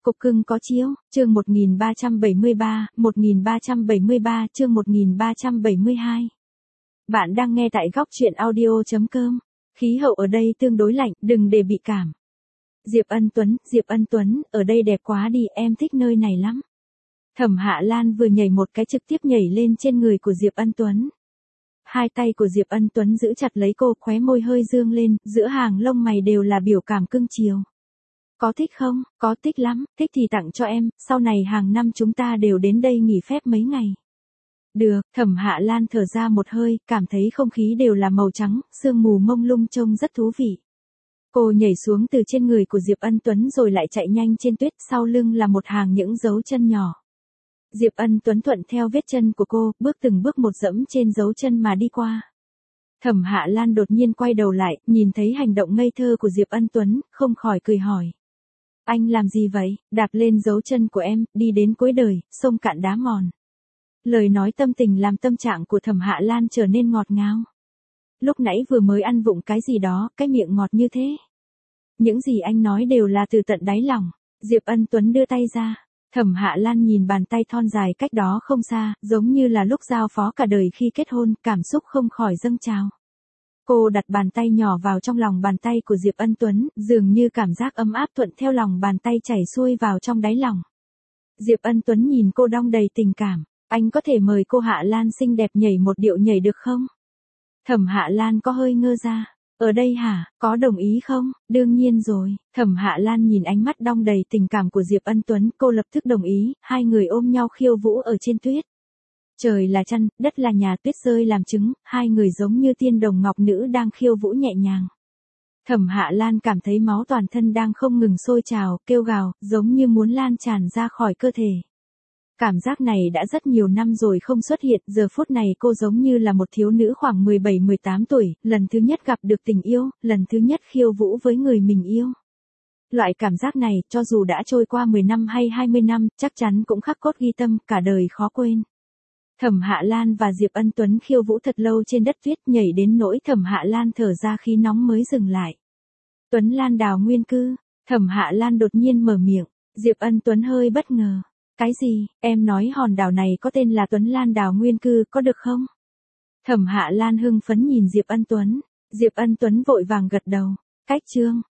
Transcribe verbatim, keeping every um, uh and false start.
Cục cưng có chiếu, chương một nghìn ba trăm bảy mươi ba, một nghìn ba trăm bảy mươi ba, chương một nghìn ba trăm bảy mươi hai. Bạn đang nghe tại góc truyện audio chấm com. Khí hậu ở đây tương đối lạnh, đừng để bị cảm. Diệp Ân Tuấn, Diệp Ân Tuấn, ở đây đẹp quá đi, em thích nơi này lắm. Thẩm Hạ Lan vừa nhảy một cái trực tiếp nhảy lên trên người của Diệp Ân Tuấn. Hai tay của Diệp Ân Tuấn giữ chặt lấy cô, khóe môi hơi dương lên, giữa hàng lông mày đều là biểu cảm cưng chiều. Có thích không? Có, thích lắm, thích thì tặng cho em, sau này hàng năm chúng ta đều đến đây nghỉ phép mấy ngày. Được, Thẩm Hạ Lan thở ra một hơi, cảm thấy không khí đều là màu trắng, sương mù mông lung trông rất thú vị. Cô nhảy xuống từ trên người của Diệp Ân Tuấn rồi lại chạy nhanh trên tuyết, sau lưng là một hàng những dấu chân nhỏ. Diệp Ân Tuấn thuận theo vết chân của cô, bước từng bước một dẫm trên dấu chân mà đi qua. Thẩm Hạ Lan đột nhiên quay đầu lại, nhìn thấy hành động ngây thơ của Diệp Ân Tuấn, không khỏi cười hỏi. Anh làm gì vậy? Đạp lên dấu chân của em, đi đến cuối đời, sông cạn đá mòn. Lời nói tâm tình làm tâm trạng của Thẩm Hạ Lan trở nên ngọt ngào. Lúc nãy vừa mới ăn vụng cái gì đó, cái miệng ngọt như thế. Những gì anh nói đều là từ tận đáy lòng. Diệp Ân Tuấn đưa tay ra. Thẩm Hạ Lan nhìn bàn tay thon dài cách đó không xa, giống như là lúc giao phó cả đời khi kết hôn, cảm xúc không khỏi dâng trào. Cô đặt bàn tay nhỏ vào trong lòng bàn tay của Diệp Ân Tuấn, dường như cảm giác ấm áp thuận theo lòng bàn tay chảy xuôi vào trong đáy lòng. Diệp Ân Tuấn nhìn cô đong đầy tình cảm, anh có thể mời cô Hạ Lan xinh đẹp nhảy một điệu nhảy được không? Thẩm Hạ Lan có hơi ngơ ra. Ở đây hả, có đồng ý không? Đương nhiên rồi. Thẩm Hạ Lan nhìn ánh mắt đong đầy tình cảm của Diệp Ân Tuấn, cô lập tức đồng ý, hai người ôm nhau khiêu vũ ở trên tuyết. Trời là chăn, đất là nhà, tuyết rơi làm chứng, hai người giống như tiên đồng ngọc nữ đang khiêu vũ nhẹ nhàng. Thẩm Hạ Lan cảm thấy máu toàn thân đang không ngừng sôi trào, kêu gào, giống như muốn lan tràn ra khỏi cơ thể. Cảm giác này đã rất nhiều năm rồi không xuất hiện, giờ phút này cô giống như là một thiếu nữ khoảng mười bảy mười tám tuổi, lần thứ nhất gặp được tình yêu, lần thứ nhất khiêu vũ với người mình yêu. Loại cảm giác này, cho dù đã trôi qua mười năm hay hai mươi năm, chắc chắn cũng khắc cốt ghi tâm, cả đời khó quên. Thẩm Hạ Lan và Diệp Ân Tuấn khiêu vũ thật lâu trên đất tuyết, nhảy đến nỗi Thẩm Hạ Lan thở ra khí nóng mới dừng lại. Tuấn Lan đào nguyên cư, Thẩm Hạ Lan đột nhiên mở miệng, Diệp Ân Tuấn hơi bất ngờ. Cái gì, em nói hòn đảo này có tên là Tuấn Lan đảo nguyên cư, có được không? Thẩm Hạ Lan hưng phấn nhìn Diệp Ân Tuấn, Diệp Ân Tuấn vội vàng gật đầu, cách chương.